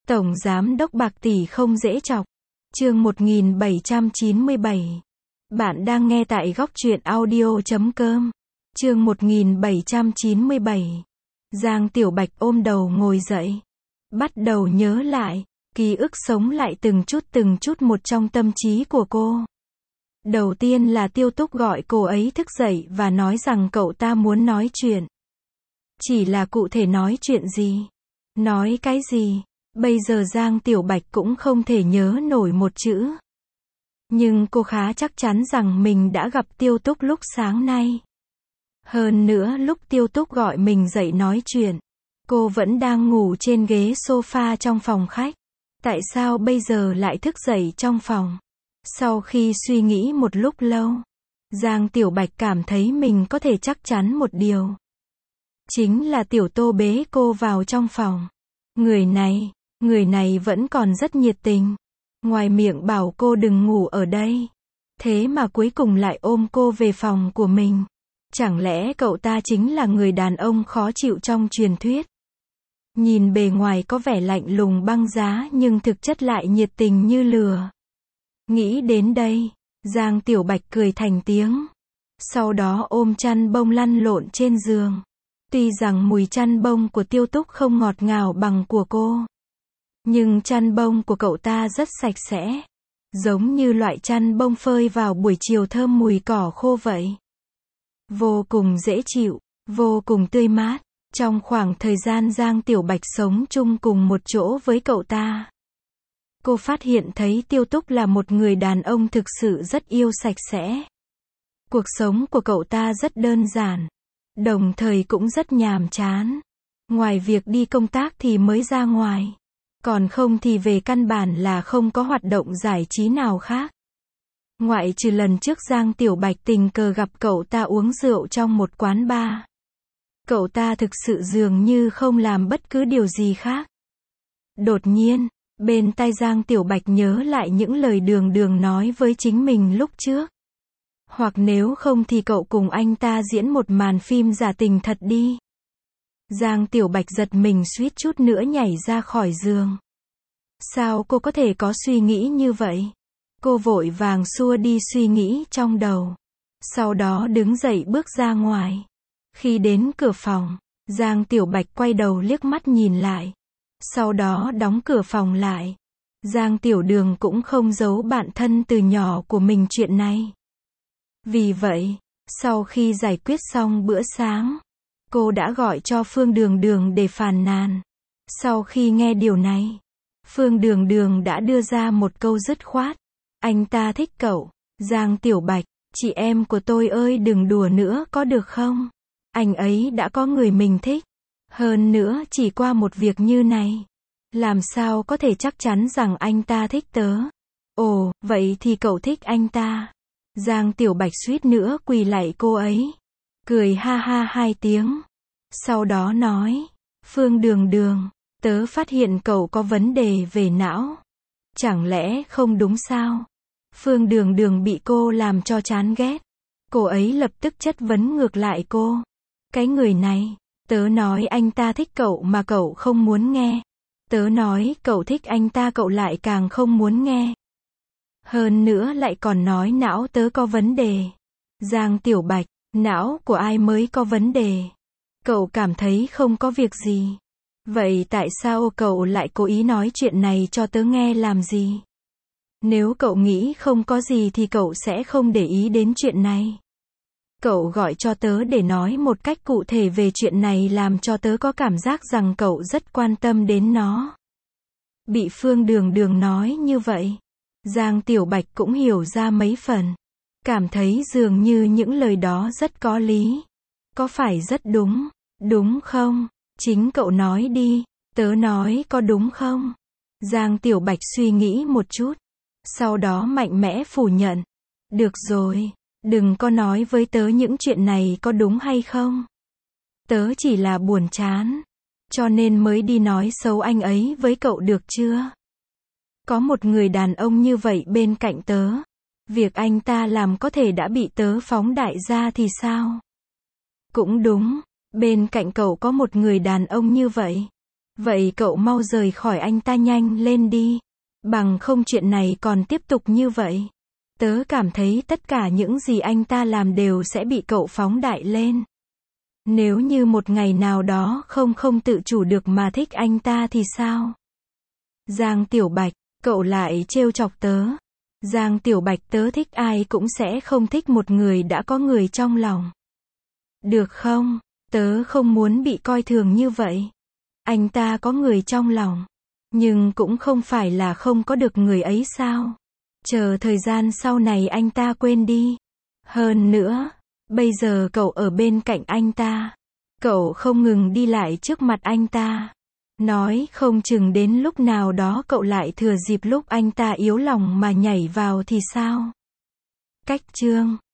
Tổng giám đốc bạc tỷ không dễ chọc. Chương 1797. Bạn đang nghe tại góc truyện audio.com. Chương 1797. Giang Tiểu Bạch ôm đầu ngồi dậy. Bắt đầu nhớ lại, ký ức sống lại từng chút một trong tâm trí của cô. Đầu tiên là Tiêu Túc gọi cô ấy thức dậy và nói rằng cậu ta muốn nói chuyện. Chỉ là cụ thể nói chuyện gì? Nói cái gì? Bây giờ Giang Tiểu Bạch cũng không thể nhớ nổi một chữ. Nhưng cô khá chắc chắn rằng mình đã gặp Tiêu Túc lúc sáng nay. Hơn nữa lúc Tiêu Túc gọi mình dậy nói chuyện, cô vẫn đang ngủ trên ghế sofa trong phòng khách. Tại sao bây giờ lại thức dậy trong phòng? Sau khi suy nghĩ một lúc lâu, Giang Tiểu Bạch cảm thấy mình có thể chắc chắn một điều. Chính là Tiểu Tô bế cô vào trong phòng. Người này vẫn còn rất nhiệt tình. Ngoài miệng bảo cô đừng ngủ ở đây. Thế mà cuối cùng lại ôm cô về phòng của mình. Chẳng lẽ cậu ta chính là người đàn ông khó chịu trong truyền thuyết? Nhìn bề ngoài có vẻ lạnh lùng băng giá nhưng thực chất lại nhiệt tình như lửa. Nghĩ đến đây, Giang Tiểu Bạch cười thành tiếng. Sau đó ôm chăn bông lăn lộn trên giường. Tuy rằng mùi chăn bông của Tiêu Túc không ngọt ngào bằng của cô, nhưng chăn bông của cậu ta rất sạch sẽ. Giống như loại chăn bông phơi vào buổi chiều thơm mùi cỏ khô vậy. Vô cùng dễ chịu, vô cùng tươi mát. Trong khoảng thời gian Giang Tiểu Bạch sống chung cùng một chỗ với cậu ta, cô phát hiện thấy Tiêu Túc là một người đàn ông thực sự rất yêu sạch sẽ. Cuộc sống của cậu ta rất đơn giản, đồng thời cũng rất nhàm chán. Ngoài việc đi công tác thì mới ra ngoài. Còn không thì về căn bản là không có hoạt động giải trí nào khác. Ngoại trừ lần trước Giang Tiểu Bạch tình cờ gặp cậu ta uống rượu trong một quán bar. Cậu ta thực sự dường như không làm bất cứ điều gì khác. Đột nhiên, bên tai Giang Tiểu Bạch nhớ lại những lời Đường nói với chính mình lúc trước. Hoặc nếu không thì cậu cùng anh ta diễn một màn phim giả tình thật đi. Giang Tiểu Bạch giật mình suýt chút nữa nhảy ra khỏi giường. Sao cô có thể có suy nghĩ như vậy? Cô vội vàng xua đi suy nghĩ trong đầu. Sau đó đứng dậy bước ra ngoài. Khi đến cửa phòng, Giang Tiểu Bạch quay đầu liếc mắt nhìn lại. Sau đó đóng cửa phòng lại. Giang Tiểu Đường cũng không giấu bạn thân từ nhỏ của mình chuyện này. Vì vậy, sau khi giải quyết xong bữa sáng, cô đã gọi cho Phương Đường để phàn nàn. Sau khi nghe điều này, Phương Đường đã đưa ra một câu dứt khoát. Anh ta thích cậu. Giang Tiểu Bạch, chị em của tôi ơi đừng đùa nữa có được không? Anh ấy đã có người mình thích. Hơn nữa chỉ qua một việc như này, làm sao có thể chắc chắn rằng anh ta thích tớ? Ồ, vậy thì cậu thích anh ta? Giang Tiểu Bạch suýt nữa quỳ lạy cô ấy. Cười ha ha hai tiếng. Sau đó nói, Phương Đường, tớ phát hiện cậu có vấn đề về não. Chẳng lẽ không đúng sao? Phương Đường bị cô làm cho chán ghét. Cô ấy lập tức chất vấn ngược lại cô. Cái người này, tớ nói anh ta thích cậu mà cậu không muốn nghe. Tớ nói cậu thích anh ta cậu lại càng không muốn nghe. Hơn nữa lại còn nói não tớ có vấn đề. Giang Tiểu Bạch, não của ai mới có vấn đề? Cậu cảm thấy không có việc gì. Vậy tại sao cậu lại cố ý nói chuyện này cho tớ nghe làm gì? Nếu cậu nghĩ không có gì thì cậu sẽ không để ý đến chuyện này. Cậu gọi cho tớ để nói một cách cụ thể về chuyện này làm cho tớ có cảm giác rằng cậu rất quan tâm đến nó. Bị Phương Đường nói như vậy, Giang Tiểu Bạch cũng hiểu ra mấy phần. Cảm thấy dường như những lời đó rất có lý. Có phải rất đúng không? Chính cậu nói đi, tớ nói có đúng không? Giang Tiểu Bạch suy nghĩ một chút. Sau đó mạnh mẽ phủ nhận. Được rồi, đừng có nói với tớ những chuyện này có đúng hay không. Tớ chỉ là buồn chán, cho nên mới đi nói xấu anh ấy với cậu được chưa? Có một người đàn ông như vậy bên cạnh tớ, việc anh ta làm có thể đã bị tớ phóng đại ra thì sao? Cũng đúng, bên cạnh cậu có một người đàn ông như vậy. Vậy cậu mau rời khỏi anh ta nhanh lên đi. Bằng không chuyện này còn tiếp tục như vậy. Tớ cảm thấy tất cả những gì anh ta làm đều sẽ bị cậu phóng đại lên. Nếu như một ngày nào đó không tự chủ được mà thích anh ta thì sao? Giang Tiểu Bạch, cậu lại trêu chọc tớ. Giang Tiểu Bạch, tớ thích ai cũng sẽ không thích một người đã có người trong lòng. Được không? Tớ không muốn bị coi thường như vậy. Anh ta có người trong lòng. Nhưng cũng không phải là không có được người ấy sao? Chờ thời gian sau này anh ta quên đi. Hơn nữa, bây giờ cậu ở bên cạnh anh ta. Cậu không ngừng đi lại trước mặt anh ta. Nói không chừng đến lúc nào đó cậu lại thừa dịp lúc anh ta yếu lòng mà nhảy vào thì sao? Cách chương